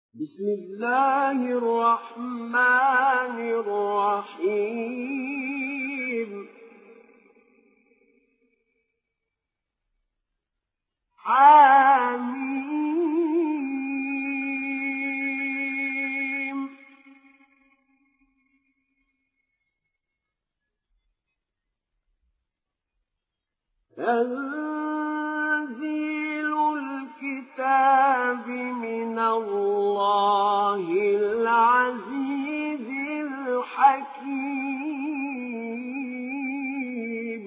بسم الله الرحمن الرحيم حم تنزيل الكتاب من الله العزيز الحكيم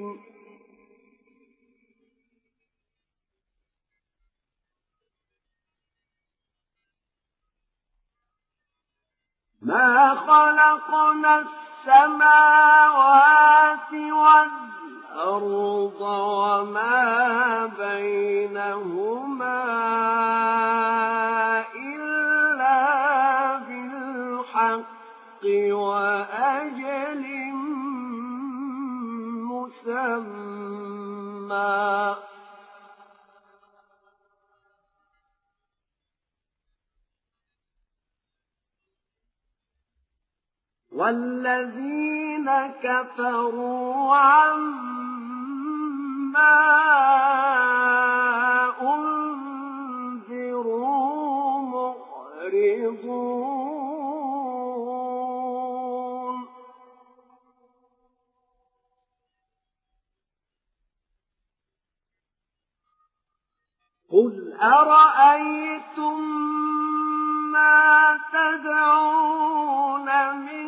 ما خلقنا السماوات والأرض وما بينهما إلا بالحق وأجل مسمى والذين كفروا عما أنذروا معرضون قل أرأيتم ما تدعون من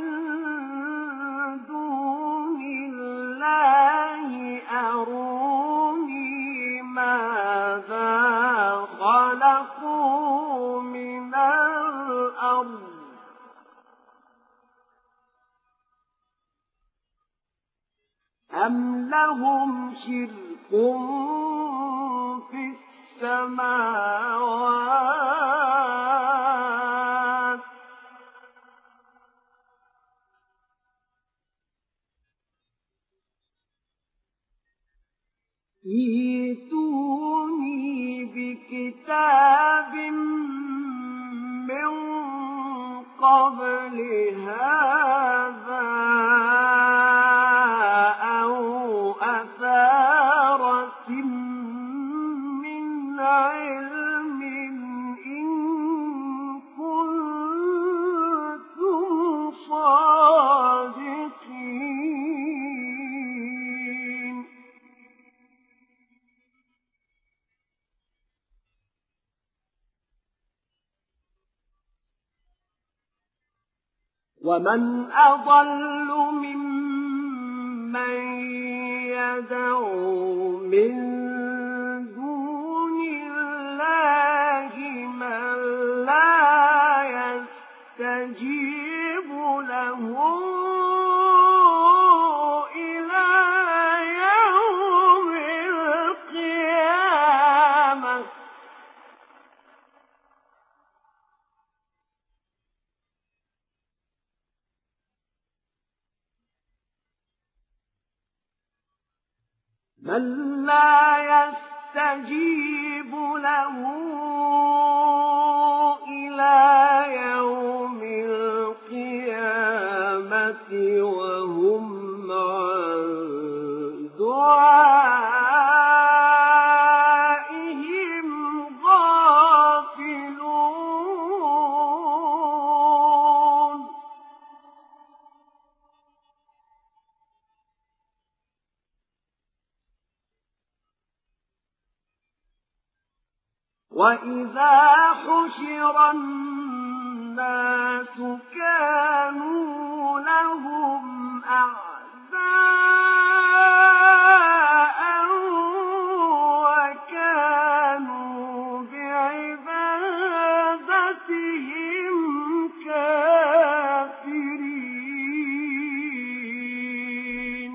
دون الله أروني ماذا خلقوا من الأرض أم لهم شرك في السماوات ائتوني بكتاب من قبل هذا أو أثارة من علم إن كنتم صادقين ومن أضل ممن يدعو من دون الله من لا يستجيب له إلى يوم القيامة من لا يستجيب له إلى يوم القيامة وهم عن دعائهم غافلون وإذا حشر الناس كانوا لهم أعداء وكانوا بعبادتهم كافرين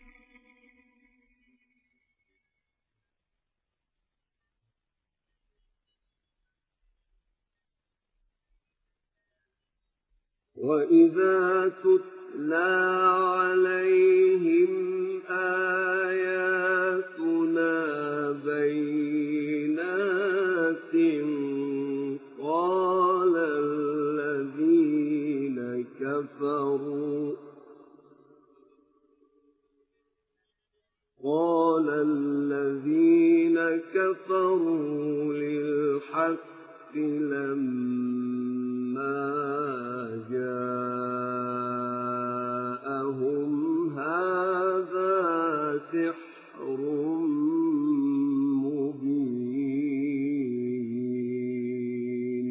وإذا تتلى عليهم آياتنا بينات قال كفروا للحق لما جاءهم هذا سحر مبين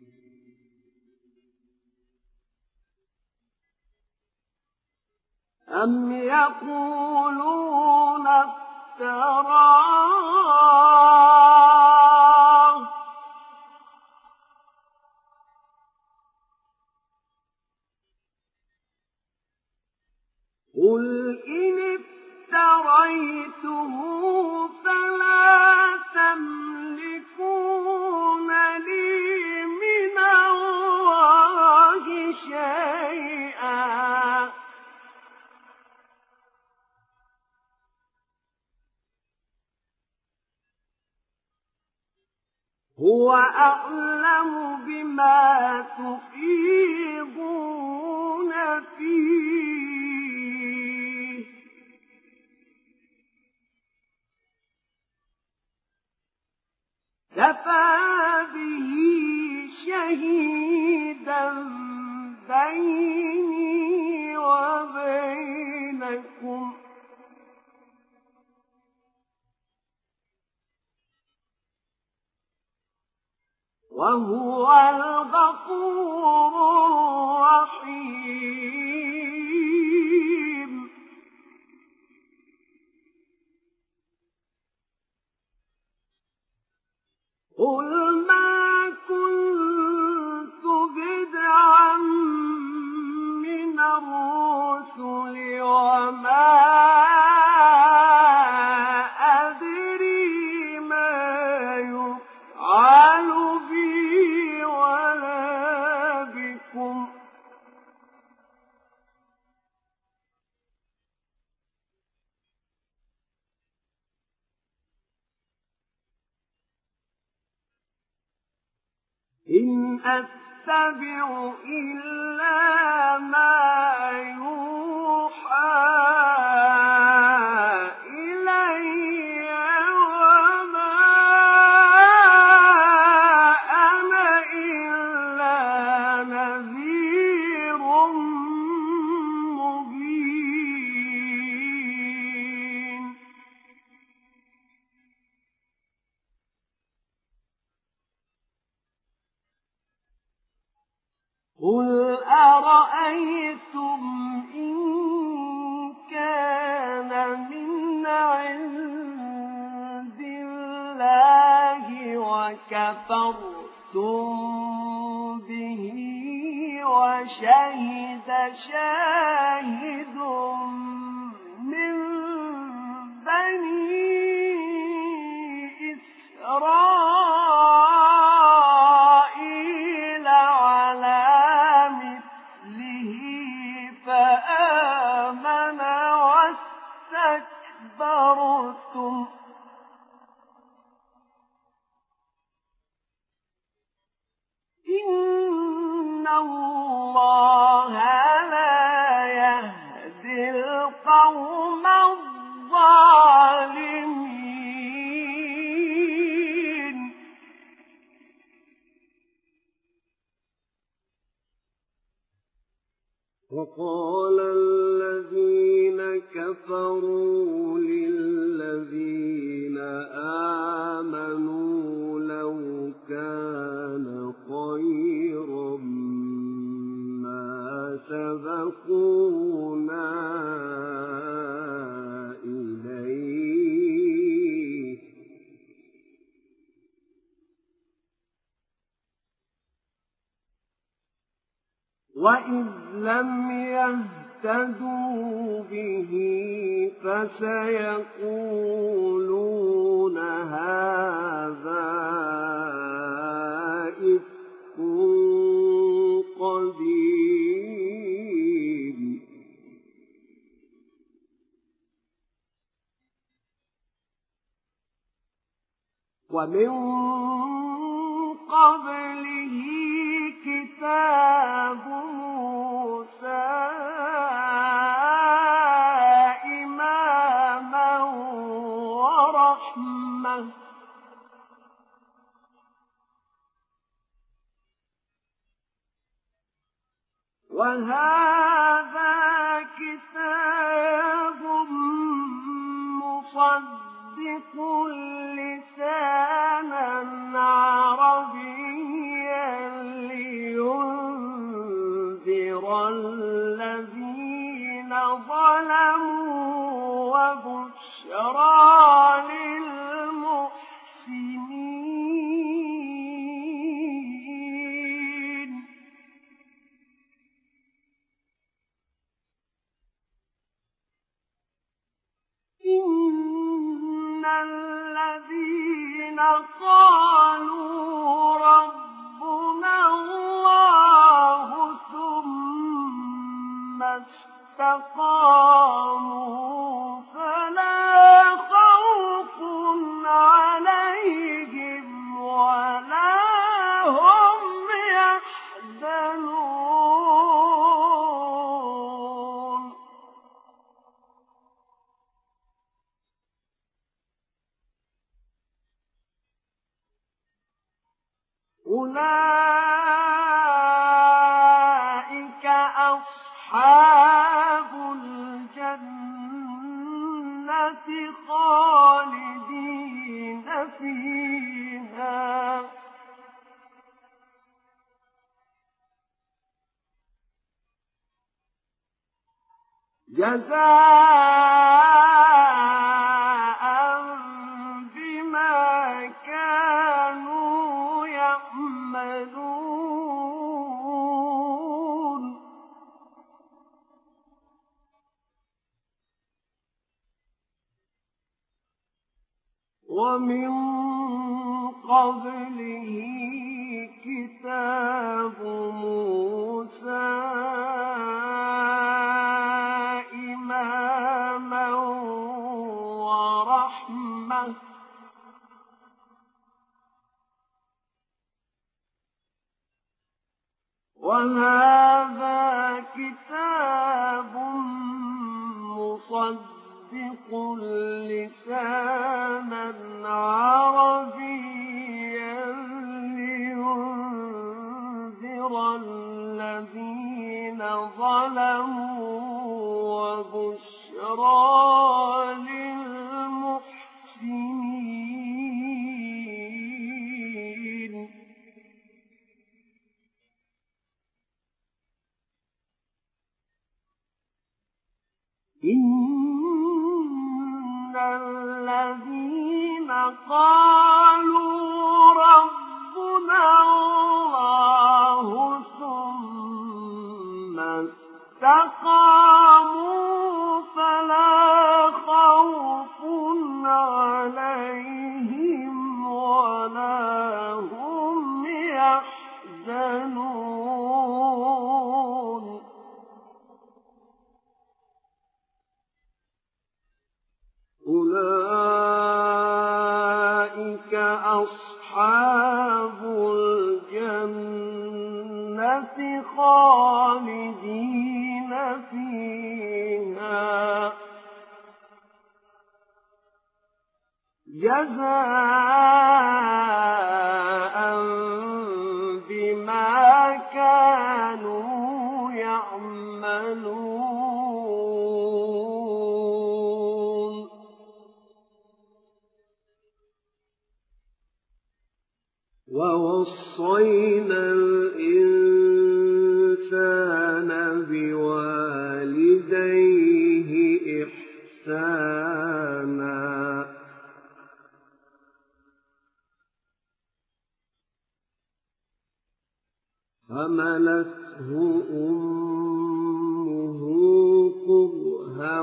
أم يقولون افتراه قل إن افتريته فلا تملكون لي من الله شيئا هو أعلم بما تفيضون فيه كفى به شهيدا بيني وبينكم وهو الغفور الرحيم قل ما كنت بدعا من الرسل وما أدري ما يفعل بي ولا بكم إن أتبع إلا ما يوحى إلي وما أنا إلا نذير مبين قل أرأيتم إن كان من عند الله وكفرتم به وشهد شاهد من بني إسرائيل على مثله فآمن واستكبرتم إن الله لا يهدي القوم الظالمين وقال الذين كفروا للذين آمنوا لو كان خيرا ما سبقونا إليه وإذ لم يهتدوا به فسيقولون هذا إفك قديم ومن قبله كتاب موسى إماما ورحمة وهذا كتاب مصدق لسانا عربيا لينذر الذين ظلموا وبشرى للمحسنين. إن الذين قالوا ربنا الله ثم استقاموا فلا خوف عليهم ولا هم يحزنون. أولئك أصحاب الجنة خالدين فيها جزاء بما كانوا يعملون. ومن قبله كتاب موسى إماما ورحمة وهذا كتاب مصدق لسانا عربيا لينذر الذين ظلموا وبشرى للمحسنين. إن الذين قالوا ربنا الله ثم استقاموا فلا خوف عليهم ولا هم يحزنون. أولئك أصحاب الجنة خالدين فيها جزاء بما كانوا يعملون. ووصينا الإنسان بوالديه إحسانا حملته أمه كرها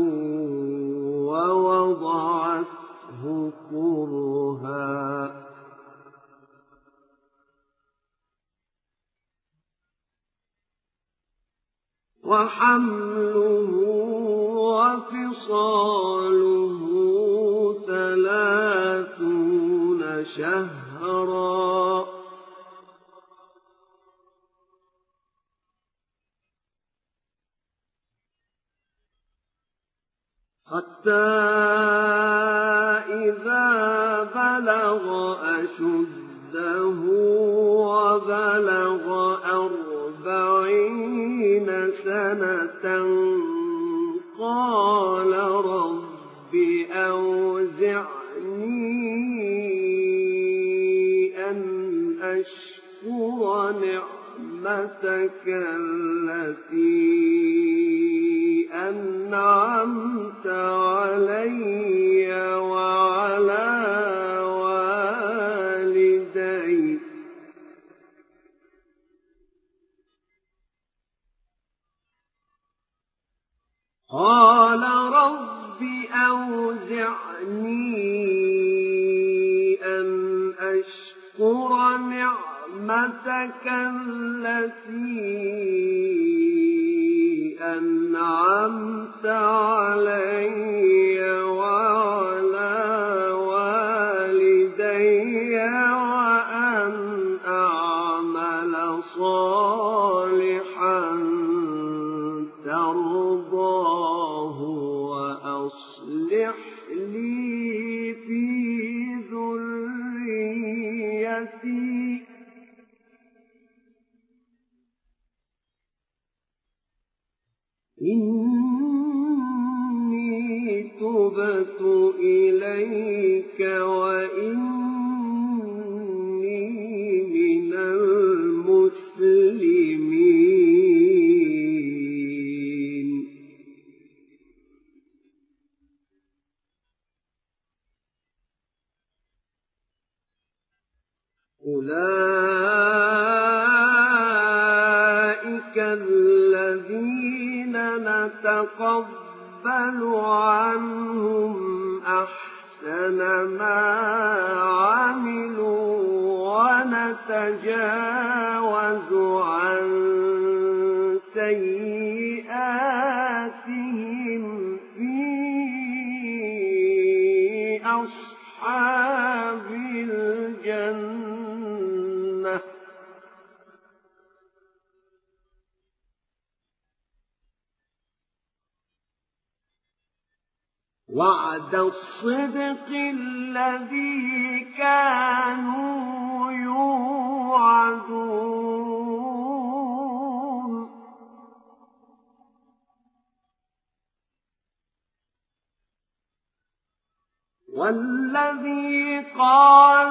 ووضعته كرها وحمله وفصاله 30 شهرا حتى إذا بلغ أشده وبلغ 40 40 سنة قال رب أوزعني أن أشكر نعمتك التي أنعمت علي وعلى والدي قال رب أوزعني أن أشكر نعمتك التي أنعمت علي وعلى والدي وأن أعمل صالحا ترضاه وأصلح لي في ذريتي إني تبت إليك وإني من المسلمين أولئك الذين نتقبل عنهم أحسن ما عملوا ونتجاوز عن سيئاتهم في أصحاب الجنة وعد الصدق الذي كانوا يوعدون والذي قال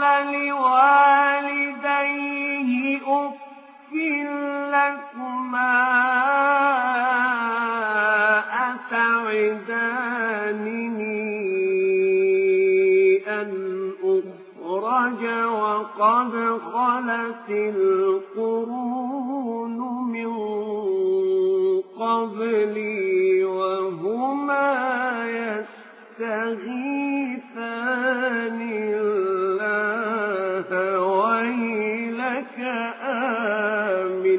لوالديه أف لكما أتعدانني أن أخرج وقد خلت القرون من قبلي وهما يستغيثان الله ويلك آمن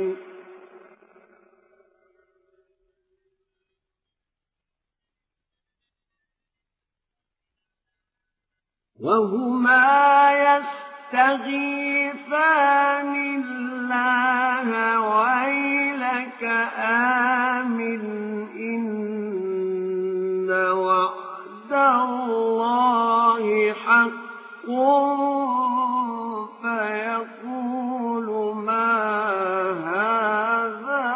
الله ويلك آمن إن وعد الله حق فيقول ما هذا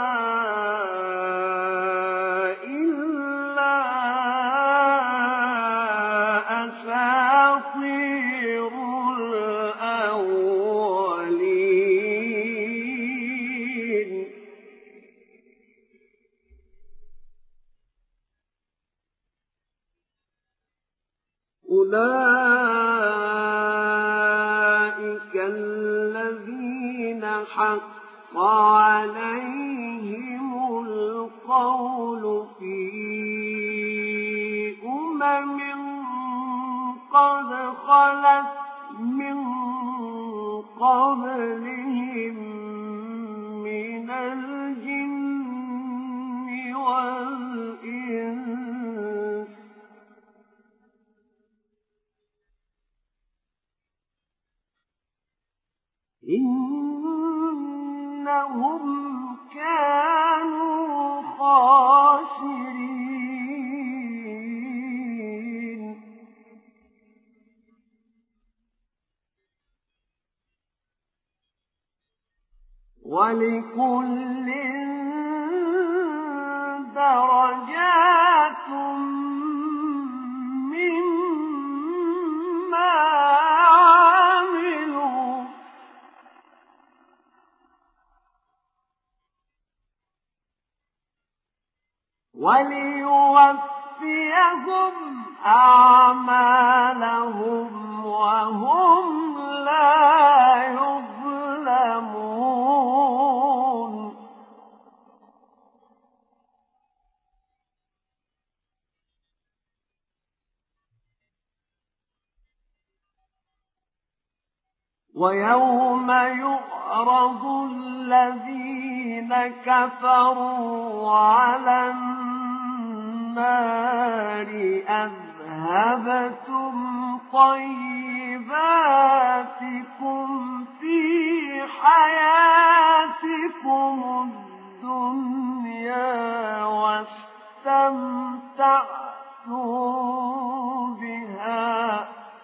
إلا أساطير الأولين أولئك الذين حق عليهم القول في قد خلت من قبلهم من الجن والإنس إنهم كانوا خاسرين وَلِكُلٍّ دَرَجَاتٌ مِّمَّا عَمِلُوا ۚ وَلِيُوَفِّيَهُمْ أَعْمَالَهُمْ وَهُمْ لَا يُظْلَمُونَ. وَيَوْمَ يُعْرَضُ الَّذِينَ كَفَرُوا عَلَى النَّارِ أَذْهَبْتُمْ طَيِّبَاتِكُمْ فِي حَيَاتِكُمُ الدُّنْيَا وَاسْتَمْتَعْتُم بِهَا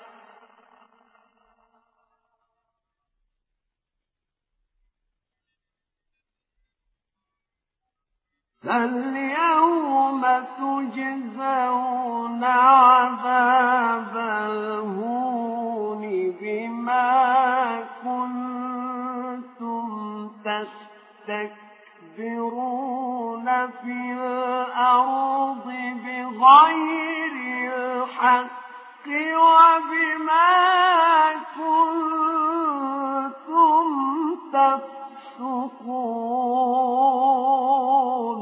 فَالْيَوْمَ تُجْزَوْنَ عَذَابَ الْهُونِ بِمَا كُنتُمْ تَسْتَكْبِرُونَ فِي الْأَرْضِ بِغَيْرِ الْحَقِّ وَبِمَا كُنتُمْ تَفْسُقُونَ.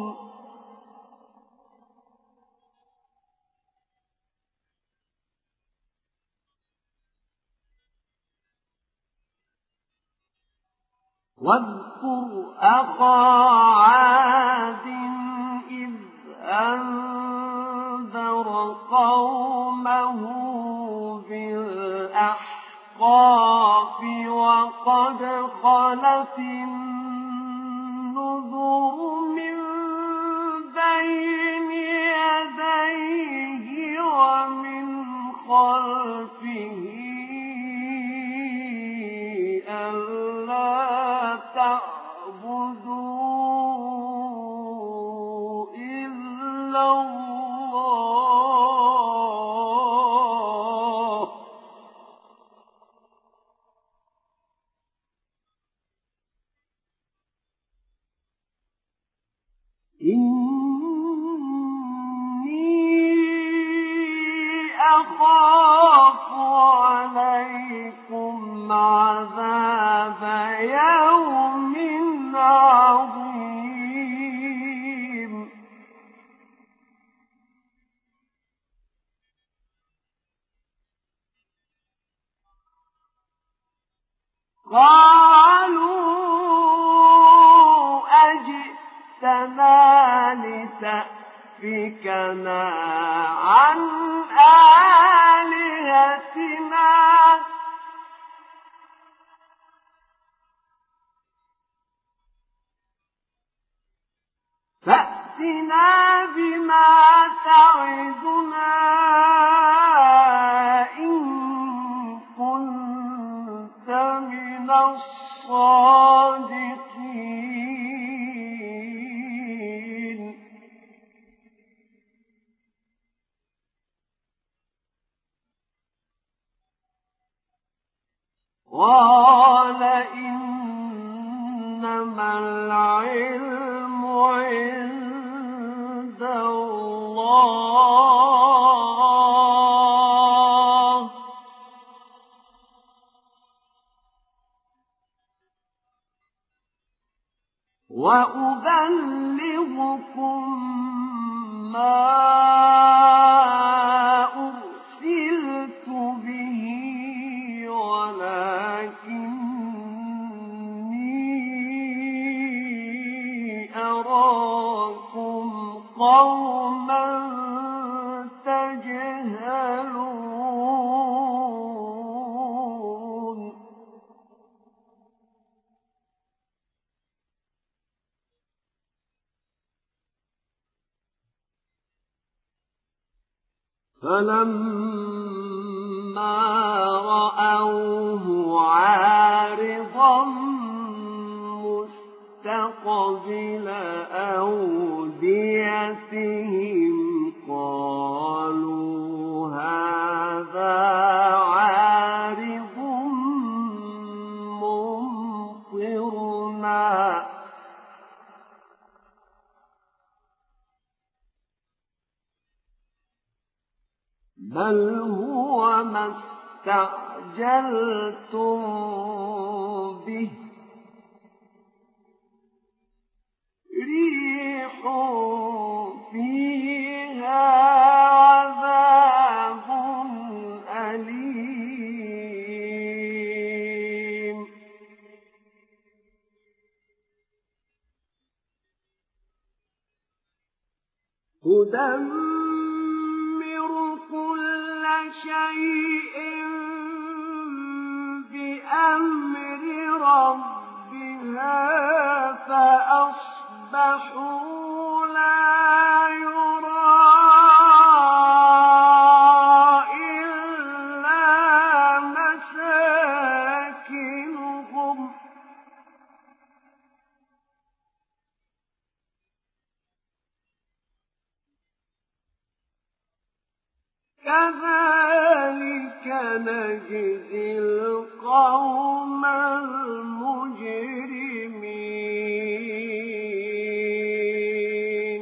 وَاذْكُرْ أَخَا عَادٍ إِذْ أَنذَرَ قَوْمَهُ بِالْأَحْقَافِ وَقَدْ خَلَتِ النُّذُرُ مِن بَيْنِ يَدَيْهِ وَمِنْ خَلْفِهِ أَلَّا تَعْبُدُوا إِلَّا اللَّهَ إِنِّي أَخَافُ عَلَيْكُمْ عَذَابَ يَوْمٍ عَظِيمٍ. قَالُوا أَجِئْتَنَا لِتَأْفِكَنَا عَنْ آلِهَتِنَا فَأْتِنَا بِمَا تَعِدُنَا إِن كُنتَ مِنَ الصَّادِقِينَ. قَالَ إِنَّمَا الْعِلْمُ عِندَ اللَّهِ وَأُبَلِّغُكُم مَّا أُرْسِلْتُ بِهِ وَلَٰكِنِّي أَرَاكُمْ قَوْمًا تَجْهَلُونَ. فَلَمَّا رَأَوْهُ عَارِضًا قابل أوديتهم قالوا هذا عارض ممطرنا بل هو ما استعجلتم به ريح فيها عذاب أليم تدمر كل شيء بأمر ربها فأصبحوا لا يرى إلا مساكنهم كذلك نجزي القوم المجرمين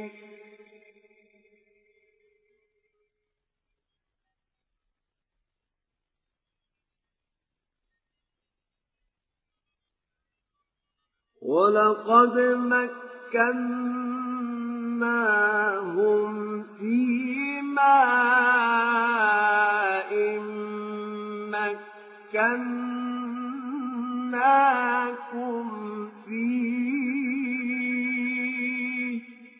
ولقد مكناهم في ماء مكناكم فيه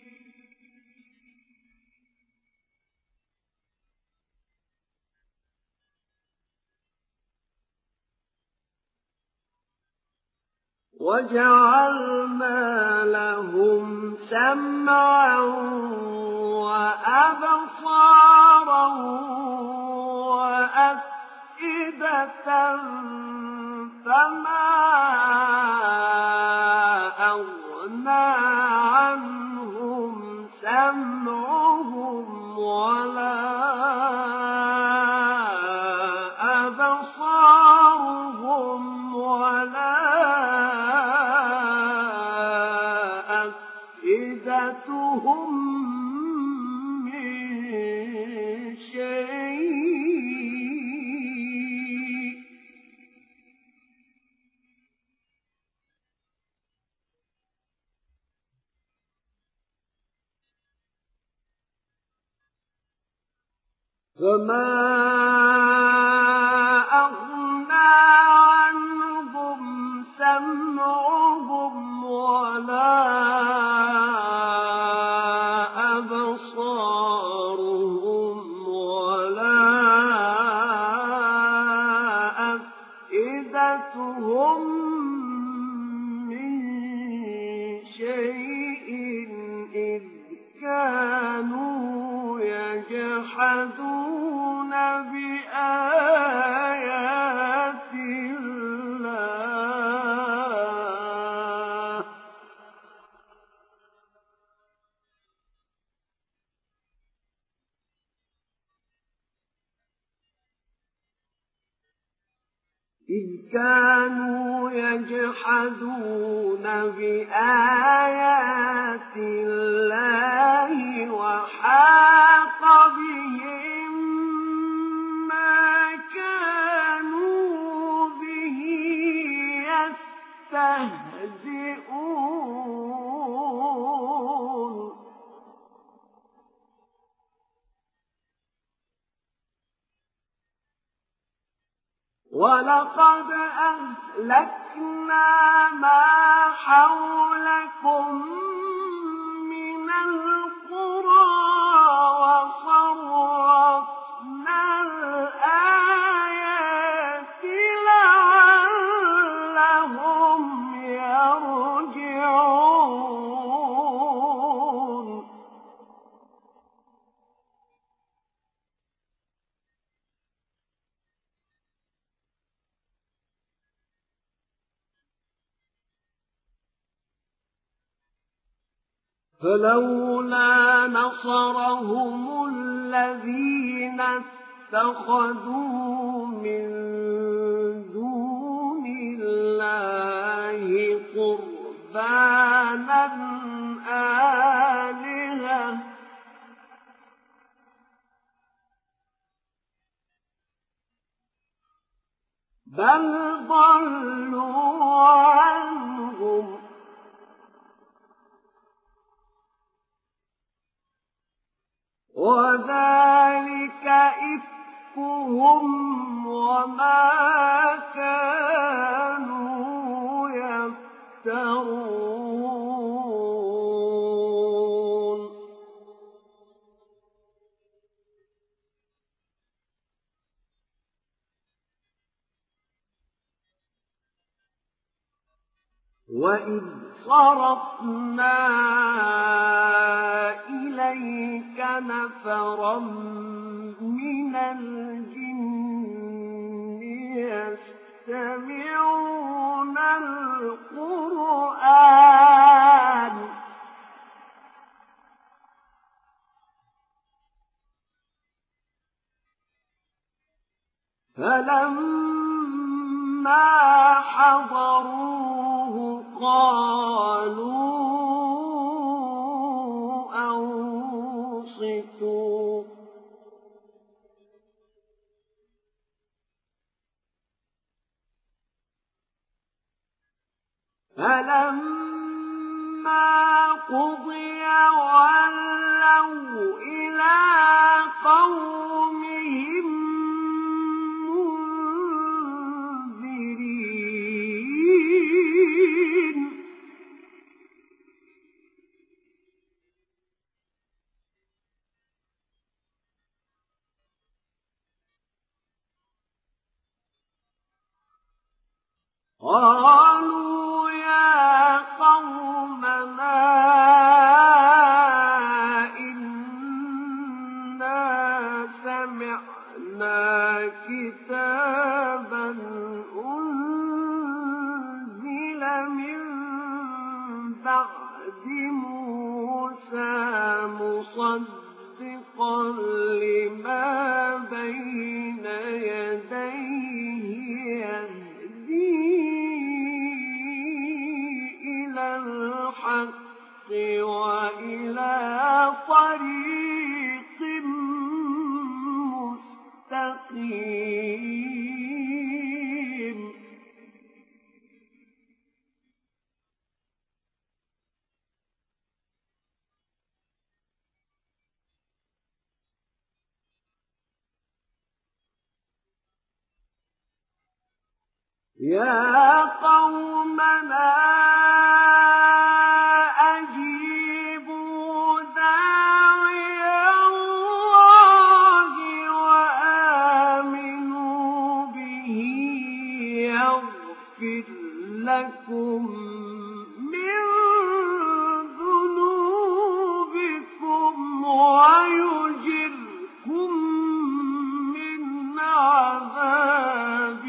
وجعلنا لهم سمعا وأبصارا وأفئدة فما أغنى عنهم سمعهم ولا أبصارهم ولا أفئدتهم من شيء فما أغنى عنهم سمعهم ولا أبصارهم ولا أفئدتهم من شيء إذ كانوا يجحدون بآيات الله وحاق بهم ما كانوا به يستهزئون ولقد أهلكنا ما حولكم من القرى وصرفنا الآيات لعلهم يرجعون فلولا نصرهم الذين اتخذوا من دون الله قربانا آلهة بل ضلوا عنهم وذلك إفكهم وما كانوا يفترون وإذ صرفنا إليك نفرا من الجن يستمعون القرآن فلما حضروه قالوا أنصتوا فلما قضي ولوا إلى قومهم منذرين قالوا يا قومنا إنا سمعنا كتابا أنزل من بعد موسى مصدقا لما بين يديه إلى الحق وإلى طريق مستقيم يا قومنا أجيبوا داعي الله وآمنوا به يغفر لكم من ذنوبكم ويجركم من عذاب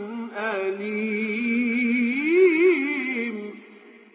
أليم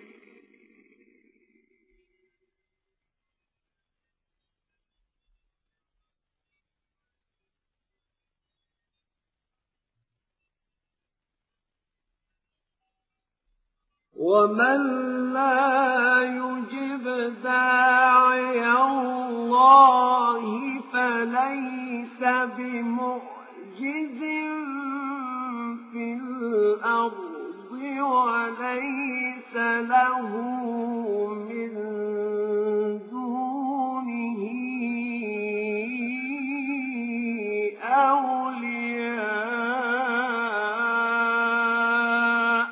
ومن لا يجب داعي الله فليس بمعجز في الأرض وليس له من دونه أولياء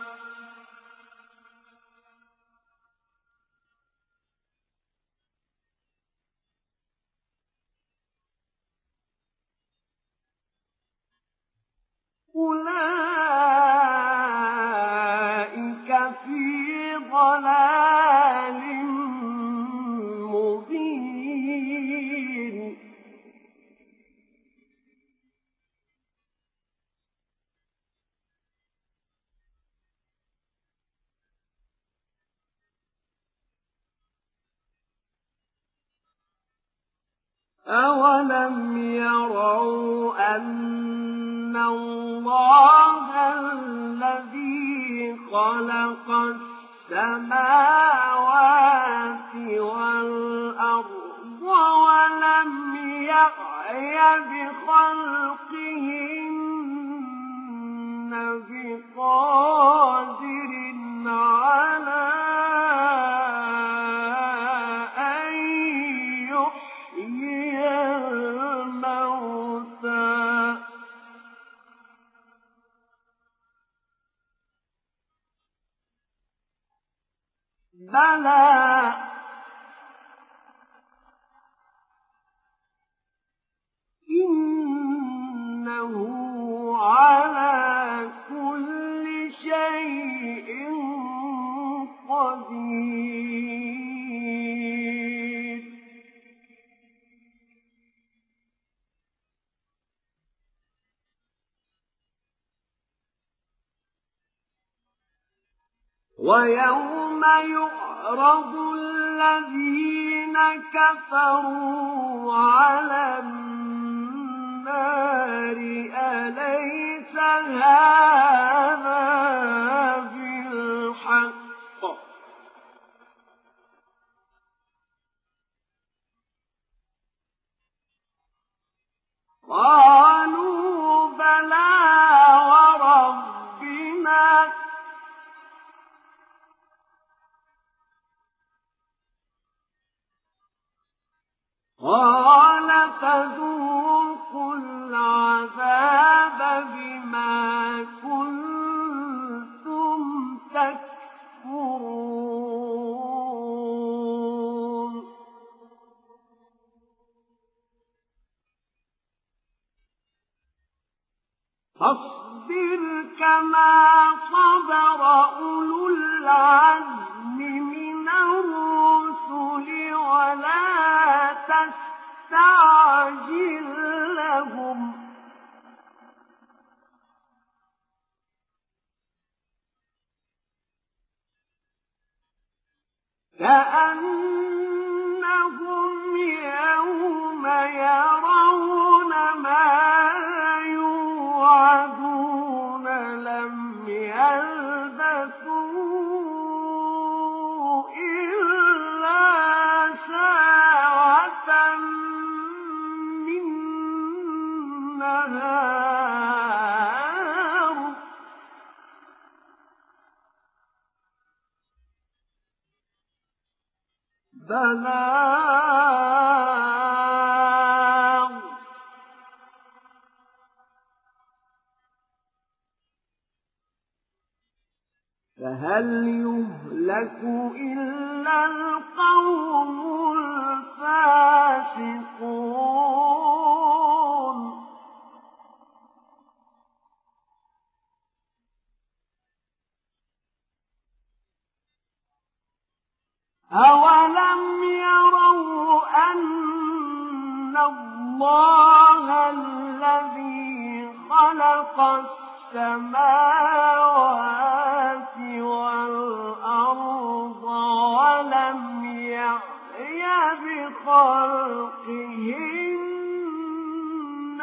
أولئك في ضلال مبين أولم يروا أن الله الذي خلق السماوات والأرض ولم يعي بخلقهن بقادر على أن يحيي الموتى بلى إنه على كل شيء قدير ويوم يعرض الذين كفروا على النار أليس هذا بالحق قالوا بلى وربنا قال فذوقوا العذاب بما كنتم تكفرون فاصبر كما صبر أولو العزم من الرسل ولا تستعجل لهم كأنهم يوم يرون ما يوعدون لم يلبثوا إلا ساعة من نهار بلاغ فهل يهلك إلا القوم الفاسقون أولم يروا أن الله الذي خلق السماوات والأرض ولم يعي بخلقهن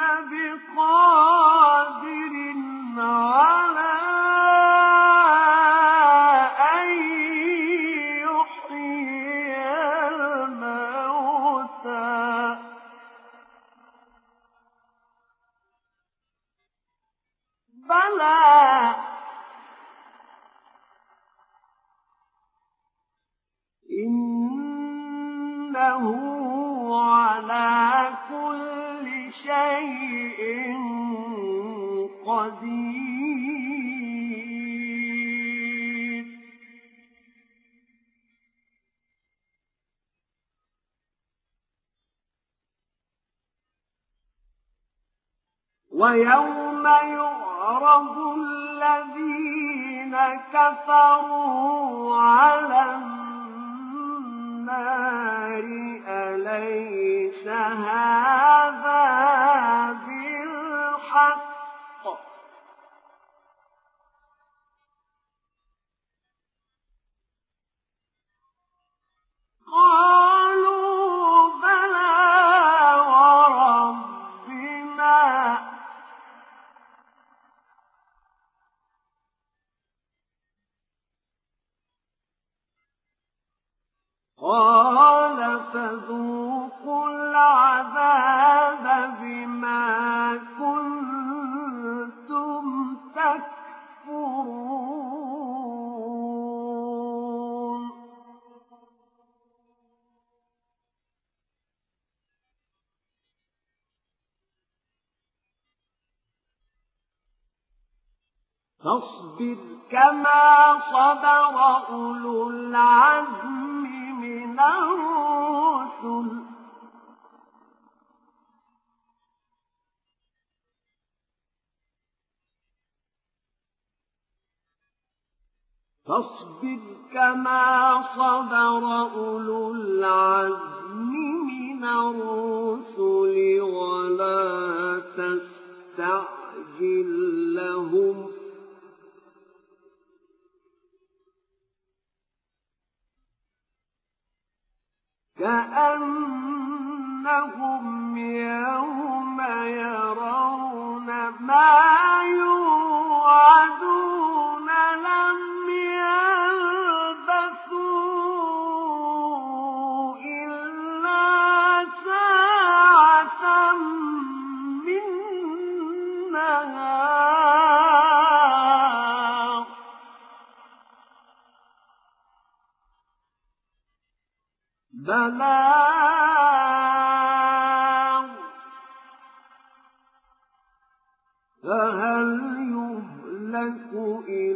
بقادر على أن يحيي الموتى بلى إنه على كل شيء قدير ويوم يعرض الذين كفروا على النار أليس هذا بالحق قالوا بلى قال فذوقوا العذاب بما كنتم تكفرون فاصبر كما صبر أولو العزم من الرسل فاصبر كما صبر أولو العزم من الرسل ولا تستعجل لهم كأنهم يوم يرون ما يوعدون لم يلبثوا إلا ساعة من نهار بلاغ فهل يهلك